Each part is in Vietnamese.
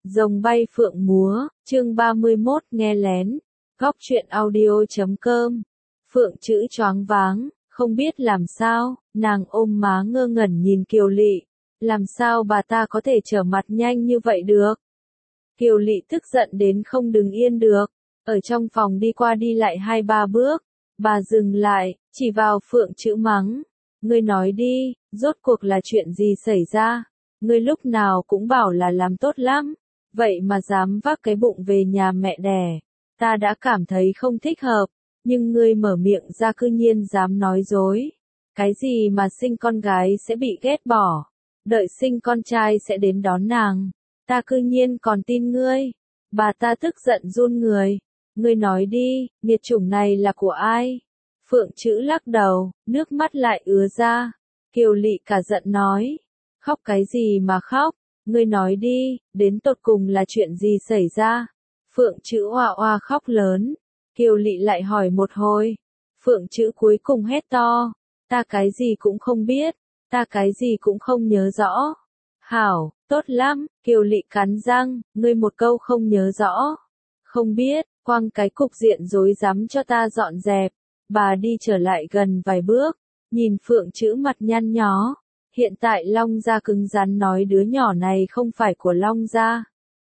Rồng bay phượng múa, chương 31 nghe lén, góc truyện audio.com. Phượng chữ choáng váng, không biết làm sao, nàng ôm má ngơ ngẩn nhìn Kiều Lị. Làm sao bà ta có thể trở mặt nhanh như vậy được? Kiều Lị tức giận đến không đứng yên được, ở trong phòng đi qua đi lại 2-3 bước. Bà dừng lại, chỉ vào Phượng chữ mắng. Ngươi nói đi, rốt cuộc là chuyện gì xảy ra? Ngươi lúc nào cũng bảo là làm tốt lắm, vậy mà dám vác cái bụng về nhà mẹ đẻ. Ta đã cảm thấy không thích hợp, nhưng ngươi mở miệng ra cư nhiên dám nói dối. Cái gì mà sinh con gái sẽ bị ghét bỏ, đợi sinh con trai sẽ đến đón nàng. Ta cư nhiên còn tin ngươi. Bà ta tức giận run người. Ngươi nói đi, nghiệt chủng này là của ai? Phượng chữ lắc đầu, nước mắt lại ứa ra. Kiều Lị cả giận nói. Khóc cái gì mà khóc? Ngươi nói đi, đến tột cùng là chuyện gì xảy ra? Phượng chữ oa oa khóc lớn. Kiều Lị lại hỏi một hồi. Phượng chữ cuối cùng hét to. Ta cái gì cũng không biết, ta cái gì cũng không nhớ rõ. Hảo, tốt lắm, Kiều Lị cắn răng, ngươi một câu không nhớ rõ. Không biết, quăng cái cục diện rối rắm cho ta dọn dẹp. Bà đi trở lại gần vài bước, nhìn Phượng chữ mặt nhăn nhó. Hiện tại Long gia cứng rắn nói đứa nhỏ này không phải của Long gia.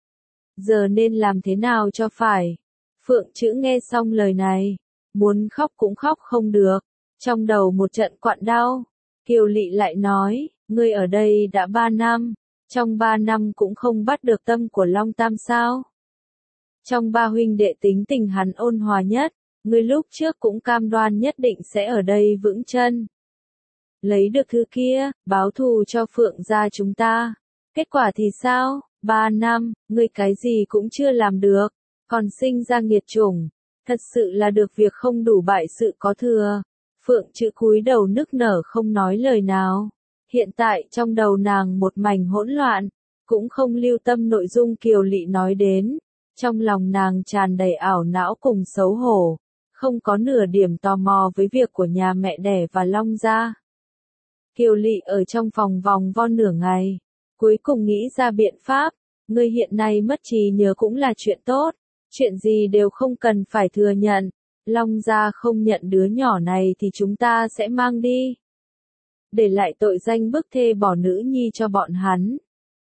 Giờ nên làm thế nào cho phải? Phượng chữ nghe xong lời này, muốn khóc cũng khóc không được, trong đầu một trận quặn đau. Kiều Lị lại nói, ngươi ở đây đã 3 năm, trong 3 năm cũng không bắt được tâm của Long Tam sao? Trong 3 huynh đệ tính tình hắn ôn hòa nhất, ngươi lúc trước cũng cam đoan nhất định sẽ ở đây vững chân. Lấy được thứ kia, báo thù cho Phượng gia chúng ta. Kết quả thì sao? 3 năm, ngươi cái gì cũng chưa làm được, còn sinh ra nghiệt chủng. Thật sự là được việc không đủ bại sự có thừa. Phượng chữ cúi đầu nức nở không nói lời nào. Hiện tại trong đầu nàng một mảnh hỗn loạn, cũng không lưu tâm nội dung Kiều Lị nói đến. Trong lòng nàng tràn đầy ảo não cùng xấu hổ, không có nửa điểm tò mò với việc của nhà mẹ đẻ và Long gia. Kiều Lị ở trong phòng vòng vo nửa ngày, cuối cùng nghĩ ra biện pháp. Ngươi hiện nay mất trí nhớ cũng là chuyện tốt, chuyện gì đều không cần phải thừa nhận. Long gia không nhận đứa nhỏ này thì chúng ta sẽ mang đi, để lại tội danh bức thê bỏ nữ nhi cho bọn hắn.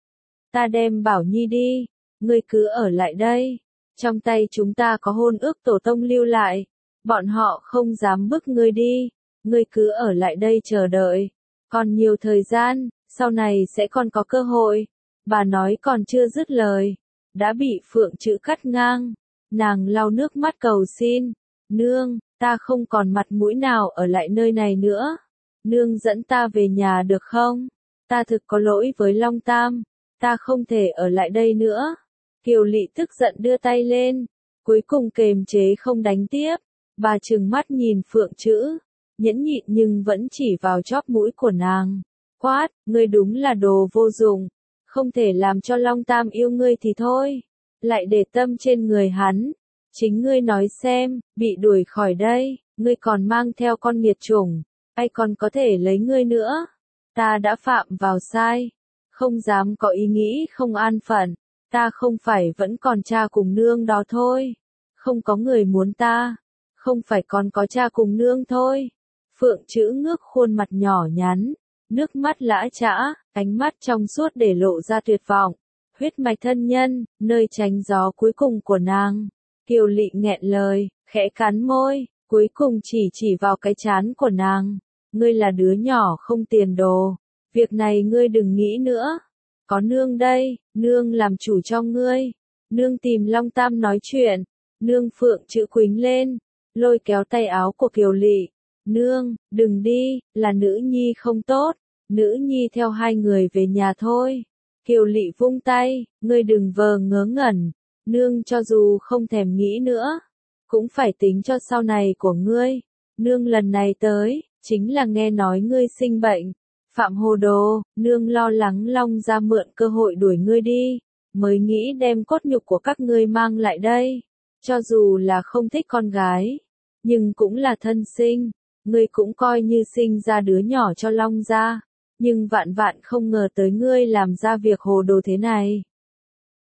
Ta đem Bảo Nhi đi, ngươi cứ ở lại đây. Trong tay chúng ta có hôn ước tổ tông lưu lại, bọn họ không dám bức ngươi đi. Ngươi cứ ở lại đây chờ đợi, còn nhiều thời gian, sau này sẽ còn có cơ hội. Bà nói còn chưa dứt lời, đã bị Phượng chữ cắt ngang. Nàng lau nước mắt cầu xin. Nương, ta không còn mặt mũi nào ở lại nơi này nữa. Nương dẫn ta về nhà được không? Ta thực có lỗi với Long Tam, ta không thể ở lại đây nữa. Kiều Lị tức giận đưa tay lên, cuối cùng kềm chế không đánh tiếp. Bà trừng mắt nhìn Phượng chữ, nhẫn nhịn nhưng vẫn chỉ vào chóp mũi của nàng. Quát, ngươi đúng là đồ vô dụng, không thể làm cho Long Tam yêu ngươi thì thôi, lại để tâm trên người hắn. Chính ngươi nói xem, bị đuổi khỏi đây, ngươi còn mang theo con nghiệt chủng, ai còn có thể lấy ngươi nữa? Ta đã phạm vào sai, không dám có ý nghĩ không an phận, ta không phải vẫn còn cha cùng nương đó thôi, không có người muốn ta, không phải còn có cha cùng nương thôi. Phượng chữ ngước khuôn mặt nhỏ nhắn, nước mắt lã chã, ánh mắt trong suốt để lộ ra tuyệt vọng. Huyết mạch thân nhân, nơi tránh gió cuối cùng của nàng. Kiều Lị nghẹn lời, khẽ cắn môi, cuối cùng chỉ vào cái trán của nàng. Ngươi là đứa nhỏ không tiền đồ, việc này ngươi đừng nghĩ nữa. Có nương đây, nương làm chủ cho ngươi. Nương tìm Long Tam nói chuyện. Nương Phượng chữ quỳnh lên, lôi kéo tay áo của Kiều Lị. Nương, đừng đi, là nữ nhi không tốt. Nữ nhi theo hai người về nhà thôi. Kiều Lị vung tay, ngươi đừng vờ ngớ ngẩn. Nương cho dù không thèm nghĩ nữa, cũng phải tính cho sau này của ngươi. Nương lần này tới, chính là nghe nói ngươi sinh bệnh, phạm hồ đồ, nương lo lắng Long gia mượn cơ hội đuổi ngươi đi, mới nghĩ đem cốt nhục của các ngươi mang lại đây. Cho dù là không thích con gái, nhưng cũng là thân sinh, ngươi cũng coi như sinh ra đứa nhỏ cho Long gia, nhưng vạn vạn không ngờ tới ngươi làm ra việc hồ đồ thế này.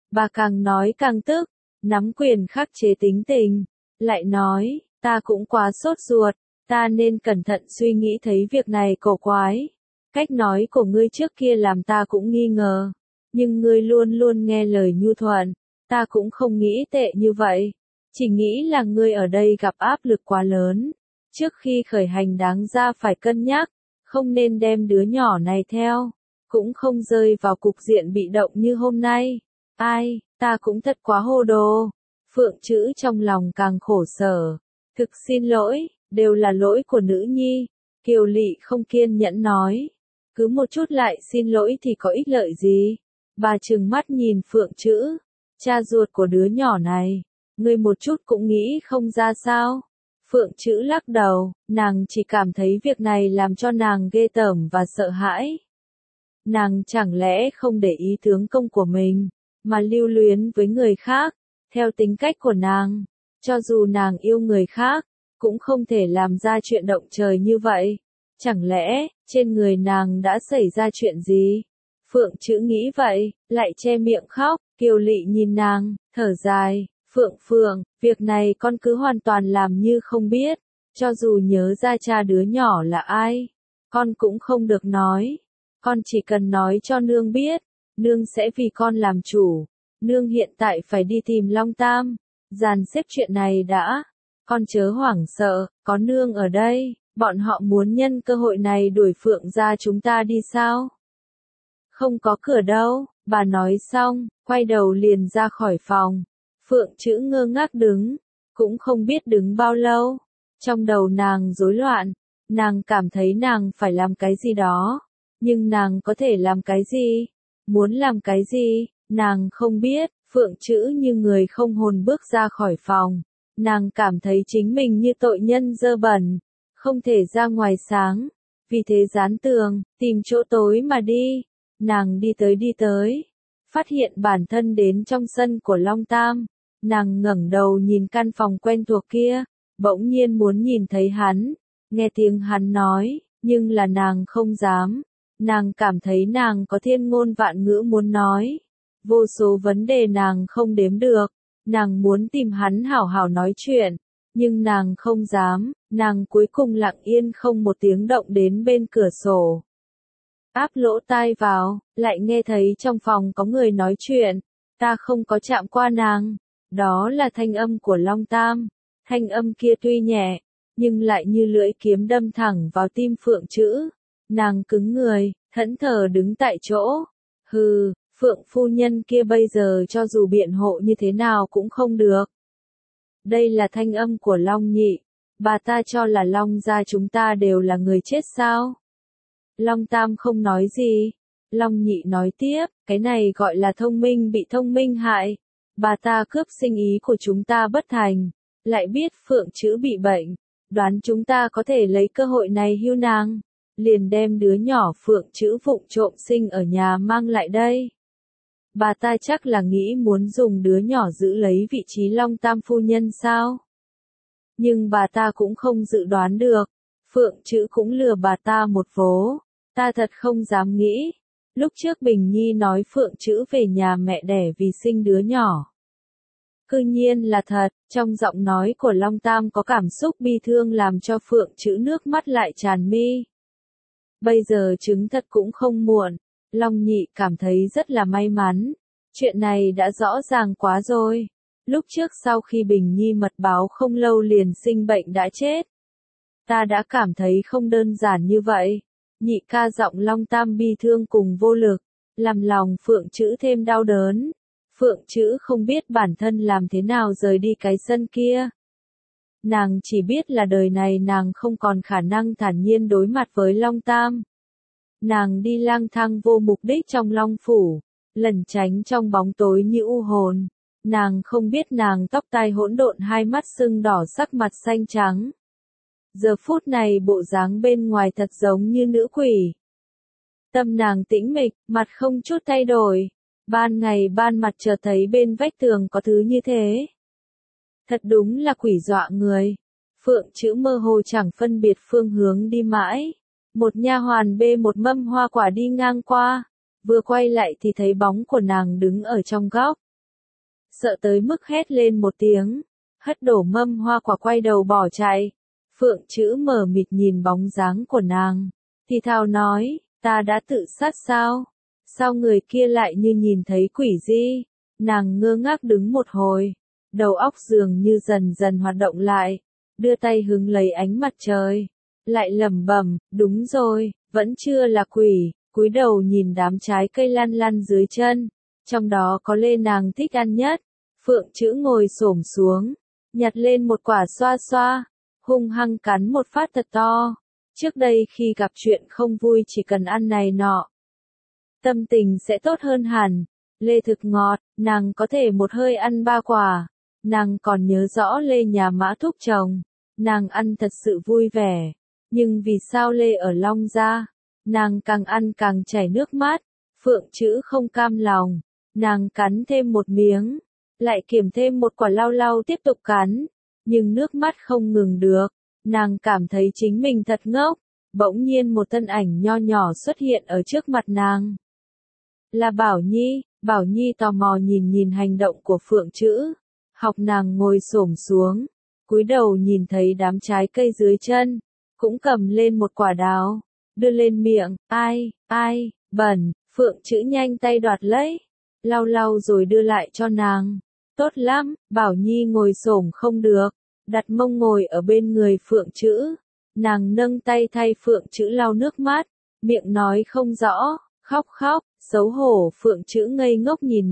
Bà càng nói càng tức, nắm quyền khắc chế tính tình, lại nói, ta cũng quá sốt ruột, ta nên cẩn thận suy nghĩ thấy việc này cổ quái. Cách nói của ngươi trước kia làm ta cũng nghi ngờ, nhưng ngươi luôn luôn nghe lời nhu thuận, ta cũng không nghĩ tệ như vậy, chỉ nghĩ là ngươi ở đây gặp áp lực quá lớn. Trước khi khởi hành đáng ra phải cân nhắc, không nên đem đứa nhỏ này theo, cũng không rơi vào cục diện bị động như hôm nay. Ai, ta cũng thật quá hồ đồ. Phượng Trữ trong lòng càng khổ sở. Thực xin lỗi, đều là lỗi của nữ nhi. Kiều Lị không kiên nhẫn nói. Cứ một chút lại xin lỗi thì có ích lợi gì? Bà trừng mắt nhìn Phượng Trữ. Cha ruột của đứa nhỏ này, ngươi một chút cũng nghĩ không ra sao? Phượng Trữ lắc đầu, nàng chỉ cảm thấy việc này làm cho nàng ghê tởm và sợ hãi. Nàng chẳng lẽ không để ý tướng công của mình, mà lưu luyến với người khác, theo tính cách của nàng, cho dù nàng yêu người khác, cũng không thể làm ra chuyện động trời như vậy. Chẳng lẽ, trên người nàng đã xảy ra chuyện gì? Phượng Trữ nghĩ vậy, lại che miệng khóc, Kiều Lị nhìn nàng, thở dài, Phượng, việc này con cứ hoàn toàn làm như không biết, cho dù nhớ ra cha đứa nhỏ là ai, con cũng không được nói, con chỉ cần nói cho nương biết, nương sẽ vì con làm chủ, nương hiện tại phải đi tìm Long Tam, dàn xếp chuyện này đã, con chớ hoảng sợ, có nương ở đây, bọn họ muốn nhân cơ hội này đuổi Phượng ra chúng ta đi sao? Không có cửa đâu, bà nói xong, quay đầu liền ra khỏi phòng. Phượng Trữ ngơ ngác đứng, cũng không biết đứng bao lâu. Trong đầu nàng rối loạn, nàng cảm thấy nàng phải làm cái gì đó, nhưng nàng có thể làm cái gì? Muốn làm cái gì? Nàng không biết. Phượng Trữ như người không hồn bước ra khỏi phòng. Nàng cảm thấy chính mình như tội nhân dơ bẩn, không thể ra ngoài sáng. Vì thế dán tường, tìm chỗ tối mà đi. Nàng đi tới, phát hiện bản thân đến trong sân của Long Tam. Nàng ngẩng đầu nhìn căn phòng quen thuộc kia, bỗng nhiên muốn nhìn thấy hắn, nghe tiếng hắn nói, nhưng là nàng không dám. Nàng cảm thấy nàng có thiên ngôn vạn ngữ muốn nói, vô số vấn đề nàng không đếm được, nàng muốn tìm hắn hảo hảo nói chuyện, nhưng nàng không dám, nàng cuối cùng lặng yên không một tiếng động đến bên cửa sổ. Áp lỗ tai vào, lại nghe thấy trong phòng có người nói chuyện, ta không có chạm qua nàng. Đó là thanh âm của Long Tam. Thanh âm kia tuy nhẹ, nhưng lại như lưỡi kiếm đâm thẳng vào tim Phượng Trữ. Nàng cứng người, thẫn thờ đứng tại chỗ. Hừ, Phượng phu nhân kia bây giờ cho dù biện hộ như thế nào cũng không được. Đây là thanh âm của Long Nhị. Bà ta cho là Long gia chúng ta đều là người chết sao? Long Tam không nói gì. Long Nhị nói tiếp, cái này gọi là thông minh bị thông minh hại. Bà ta cướp sinh ý của chúng ta bất thành, lại biết Phượng Trữ bị bệnh, đoán chúng ta có thể lấy cơ hội này hưu nàng, liền đem đứa nhỏ Phượng Trữ vụng trộm sinh ở nhà mang lại đây. Bà ta chắc là nghĩ muốn dùng đứa nhỏ giữ lấy vị trí Long Tam phu nhân sao? Nhưng bà ta cũng không dự đoán được, Phượng Trữ cũng lừa bà ta một vố, ta thật không dám nghĩ. Lúc trước Bình Nhi nói Phượng Trữ về nhà mẹ đẻ vì sinh đứa nhỏ. Cư nhiên là thật, trong giọng nói của Long Tam có cảm xúc bi thương làm cho Phượng Trữ nước mắt lại tràn mi. Bây giờ chứng thật cũng không muộn, Long Nhị cảm thấy rất là may mắn. Chuyện này đã rõ ràng quá rồi. Lúc trước sau khi Bình Nhi mật báo không lâu liền sinh bệnh đã chết. Ta đã cảm thấy không đơn giản như vậy. Nhị ca giọng Long Tam bi thương cùng vô lực, làm lòng Phượng Trữ thêm đau đớn. Phượng Trữ không biết bản thân làm thế nào rời đi cái sân kia. Nàng chỉ biết là đời này nàng không còn khả năng thản nhiên đối mặt với Long Tam. Nàng đi lang thang vô mục đích trong Long Phủ, lẩn tránh trong bóng tối như u hồn. Nàng không biết nàng tóc tai hỗn độn, hai mắt sưng đỏ, sắc mặt xanh trắng. Giờ phút này bộ dáng bên ngoài thật giống như nữ quỷ. Tâm nàng tĩnh mịch, mặt không chút thay đổi. Ban ngày ban mặt chợt thấy bên vách tường có thứ như thế. Thật đúng là quỷ dọa người. Phượng Trữ mơ hồ chẳng phân biệt phương hướng đi mãi. Một nha hoàn bê một mâm hoa quả đi ngang qua. Vừa quay lại thì thấy bóng của nàng đứng ở trong góc. sợ tới mức hét lên một tiếng, hất đổ mâm hoa quả quay đầu bỏ chạy. Phượng Chữ mờ mịt nhìn bóng dáng của nàng, thì thào nói, ta đã tự sát sao? Sao người kia lại như nhìn thấy quỷ gì? Nàng ngơ ngác đứng một hồi, đầu óc dường như dần dần hoạt động lại, đưa tay hứng lấy ánh mặt trời, lại lẩm bẩm, đúng rồi, vẫn chưa là quỷ, cúi đầu nhìn đám trái cây lăn lăn dưới chân, trong đó có lê nàng thích ăn nhất. Phượng Chữ ngồi xổm xuống, nhặt lên một quả xoa xoa, hung hăng cắn một phát thật to. Trước đây khi gặp chuyện không vui chỉ cần ăn này nọ, tâm tình sẽ tốt hơn hẳn. Lê thực ngọt, nàng có thể một hơi ăn 3 quả. Nàng còn nhớ rõ lê nhà Mã Thúc trồng, nàng ăn thật sự vui vẻ. Nhưng vì sao lê ở Long Gia, nàng càng ăn càng chảy nước mắt. Phượng Chữ không cam lòng, nàng cắn thêm một miếng, lại kiểm thêm một quả lau lau tiếp tục cắn, nhưng nước mắt không ngừng được. Nàng cảm thấy chính mình thật ngốc. Bỗng nhiên một thân ảnh nho nhỏ xuất hiện ở trước mặt nàng. Là Bảo Nhi. Bảo Nhi tò mò nhìn nhìn hành động của Phượng Chữ, học nàng ngồi xổm xuống, cúi đầu nhìn thấy đám trái cây dưới chân, cũng cầm lên một quả đào, đưa lên miệng, ai, bẩn. Phượng Chữ nhanh tay đoạt lấy, lau lau rồi đưa lại cho nàng. Tốt lắm. Bảo Nhi ngồi xổm không được, đặt mông ngồi ở bên người Phượng Chữ, nàng nâng tay thay Phượng Chữ lau nước mắt, miệng nói không rõ, khóc, xấu hổ. Phượng Chữ ngây ngốc nhìn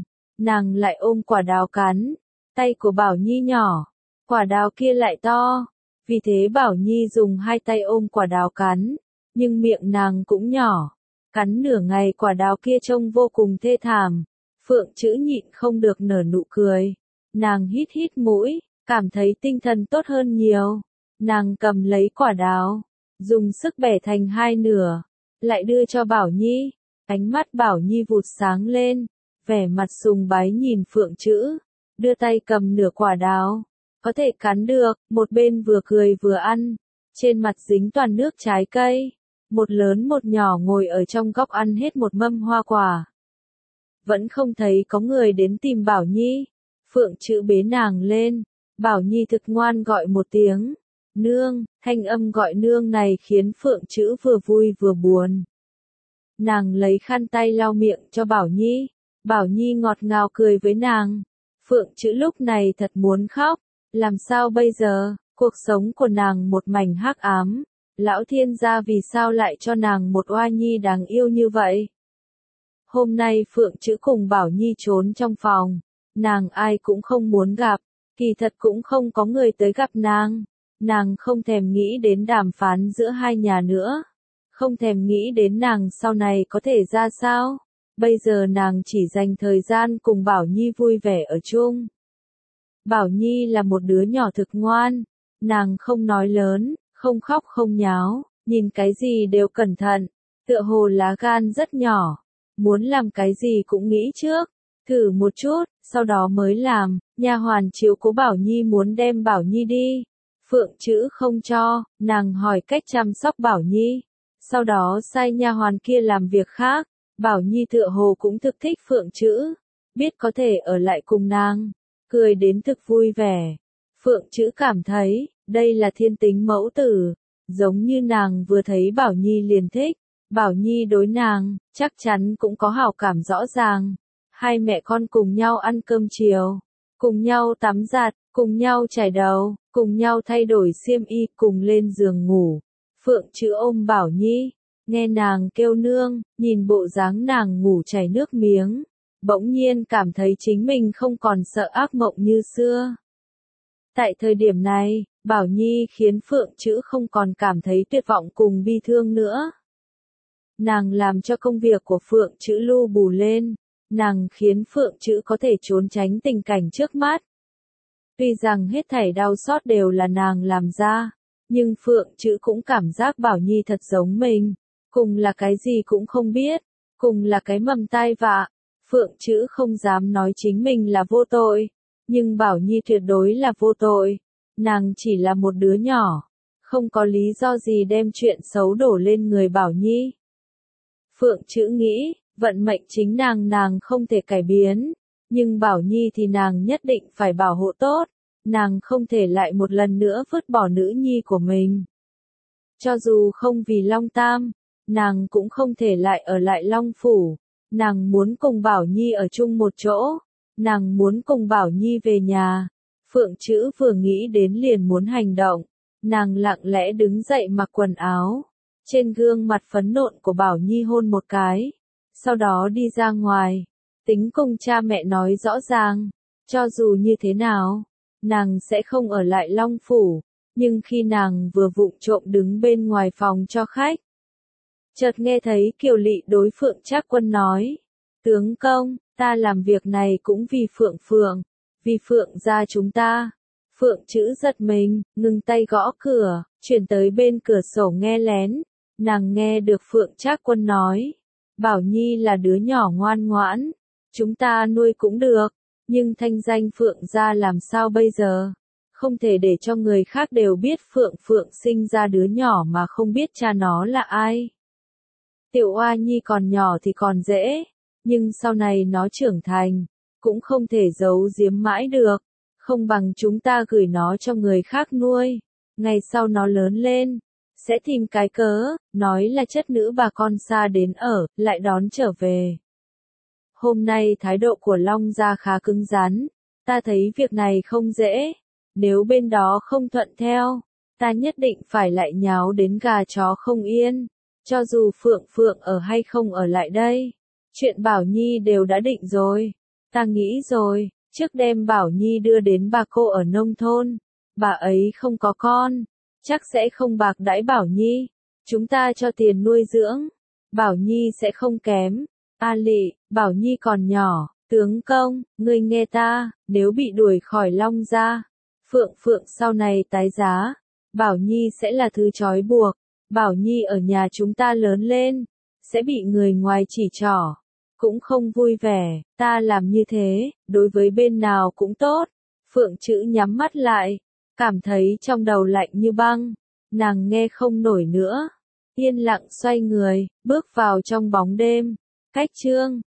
nàng lại ôm quả đào cắn, tay của Bảo Nhi nhỏ, quả đào kia lại to, vì thế Bảo Nhi dùng 2 tay ôm quả đào cắn, nhưng miệng nàng cũng nhỏ, cắn nửa ngày quả đào kia trông vô cùng thê thảm. Phượng Chữ nhịn không được nở nụ cười, nàng hít mũi, cảm thấy tinh thần tốt hơn nhiều. Nàng cầm lấy quả đào, dùng sức bẻ thành 2 nửa, lại đưa cho Bảo Nhi. Ánh mắt Bảo Nhi vụt sáng lên, vẻ mặt sùng bái nhìn Phượng Chữ, đưa tay cầm nửa quả đào, có thể cắn được, một bên vừa cười vừa ăn, trên mặt dính toàn nước trái cây, một lớn một nhỏ ngồi ở trong góc ăn hết một mâm hoa quả. Vẫn không thấy có người đến tìm Bảo Nhi. Phượng Chữ bế nàng lên, Bảo Nhi thực ngoan gọi một tiếng, nương. Thanh âm gọi nương này khiến Phượng Chữ vừa vui vừa buồn. Nàng lấy khăn tay lau miệng cho Bảo Nhi, Bảo Nhi ngọt ngào cười với nàng. Phượng Chữ lúc này thật muốn khóc, làm sao bây giờ, cuộc sống của nàng một mảnh hắc ám, lão thiên gia vì sao lại cho nàng một oa nhi đáng yêu như vậy. Hôm nay Phượng Chữ cùng Bảo Nhi trốn trong phòng, nàng ai cũng không muốn gặp, kỳ thật cũng không có người tới gặp nàng không thèm nghĩ đến đàm phán giữa hai nhà nữa, không thèm nghĩ đến nàng sau này có thể ra sao, bây giờ nàng chỉ dành thời gian cùng Bảo Nhi vui vẻ ở chung. Bảo Nhi là một đứa nhỏ thực ngoan, nàng không nói lớn, không khóc không nháo, nhìn cái gì đều cẩn thận, tựa hồ lá gan rất nhỏ. Muốn làm cái gì cũng nghĩ trước, thử một chút, sau đó mới làm. Nha hoàn chiếu cố Bảo Nhi muốn đem Bảo Nhi đi. Phượng Chữ không cho, nàng hỏi cách chăm sóc Bảo Nhi. Sau đó sai nha hoàn kia làm việc khác. Bảo Nhi tựa hồ cũng thực thích Phượng Chữ, biết có thể ở lại cùng nàng, cười đến thực vui vẻ. Phượng Chữ cảm thấy, đây là thiên tính mẫu tử, giống như nàng vừa thấy Bảo Nhi liền thích. Bảo Nhi đối nàng, chắc chắn cũng có hảo cảm rõ ràng. Hai mẹ con cùng nhau ăn cơm chiều, cùng nhau tắm giặt, cùng nhau chải đầu, cùng nhau thay đổi xiêm y, cùng lên giường ngủ. Phượng Chữ ôm Bảo Nhi, nghe nàng kêu nương, nhìn bộ dáng nàng ngủ chảy nước miếng, bỗng nhiên cảm thấy chính mình không còn sợ ác mộng như xưa. Tại thời điểm này, Bảo Nhi khiến Phượng Chữ không còn cảm thấy tuyệt vọng cùng bi thương nữa. Nàng làm cho công việc của Phượng Chữ lu bù lên, nàng khiến Phượng Chữ có thể trốn tránh tình cảnh trước mắt. Tuy rằng hết thảy đau xót đều là nàng làm ra, nhưng Phượng Chữ cũng cảm giác Bảo Nhi thật giống mình, cùng là cái gì cũng không biết, cùng là cái mầm tai vạ. Phượng Chữ không dám nói chính mình là vô tội, nhưng Bảo Nhi tuyệt đối là vô tội, nàng chỉ là một đứa nhỏ, không có lý do gì đem chuyện xấu đổ lên người Bảo Nhi. Phượng Chữ nghĩ, vận mệnh chính nàng không thể cải biến, Nhưng Bảo Nhi thì nàng nhất định phải bảo hộ tốt, nàng không thể lại một lần nữa vứt bỏ nữ nhi của mình. Cho dù không vì Long Tam, nàng cũng không thể lại ở lại Long Phủ, nàng muốn cùng Bảo Nhi ở chung một chỗ, nàng muốn cùng Bảo Nhi về nhà. Phượng Chữ vừa nghĩ đến liền muốn hành động, nàng lặng lẽ đứng dậy mặc quần áo, trên gương mặt phấn nộn của Bảo Nhi hôn một cái, sau đó đi ra ngoài, tính cùng cha mẹ nói rõ ràng, cho dù như thế nào, nàng sẽ không ở lại Long Phủ, nhưng khi nàng vừa vụng trộm đứng bên ngoài phòng cho khách, chợt nghe thấy Kiều Lị đối Phượng Trác Quân nói, tướng công, ta làm việc này cũng vì Phượng Phượng, vì Phượng gia chúng ta. Phượng Chữ giật mình, ngừng tay gõ cửa, chuyển tới bên cửa sổ nghe lén, nàng nghe được Phượng Trác Quân nói, Bảo Nhi là đứa nhỏ ngoan ngoãn, chúng ta nuôi cũng được, nhưng thanh danh Phượng gia làm sao bây giờ? Không thể để cho người khác đều biết Phượng Phượng sinh ra đứa nhỏ mà không biết cha nó là ai. Tiểu Oa Nhi còn nhỏ thì còn dễ, nhưng sau này nó trưởng thành, cũng không thể giấu giếm mãi được, không bằng chúng ta gửi nó cho người khác nuôi, ngày sau nó lớn lên, sẽ tìm cái cớ, nói là chất nữ bà con xa đến ở, lại đón trở về. Hôm nay thái độ của Long gia khá cứng rắn, ta thấy việc này không dễ, nếu bên đó không thuận theo, ta nhất định phải lại nháo đến gà chó không yên, cho dù Phượng Phượng ở hay không ở lại đây. Chuyện Bảo Nhi đều đã định rồi, ta nghĩ rồi, trước đem Bảo Nhi đưa đến bà cô ở nông thôn, bà ấy không có con, chắc sẽ không bạc đãi Bảo Nhi, chúng ta cho tiền nuôi dưỡng, Bảo Nhi sẽ không kém. A Lị, Bảo Nhi còn nhỏ, tướng công, ngươi nghe ta, nếu bị đuổi khỏi Long gia, Phượng Phượng sau này tái giá, Bảo Nhi sẽ là thứ trói buộc, Bảo Nhi ở nhà chúng ta lớn lên, sẽ bị người ngoài chỉ trỏ, cũng không vui vẻ, ta làm như thế, đối với bên nào cũng tốt. Phượng Chữ nhắm mắt lại, cảm thấy trong đầu lạnh như băng, nàng nghe không nổi nữa, yên lặng xoay người, bước vào trong bóng đêm. Cách chương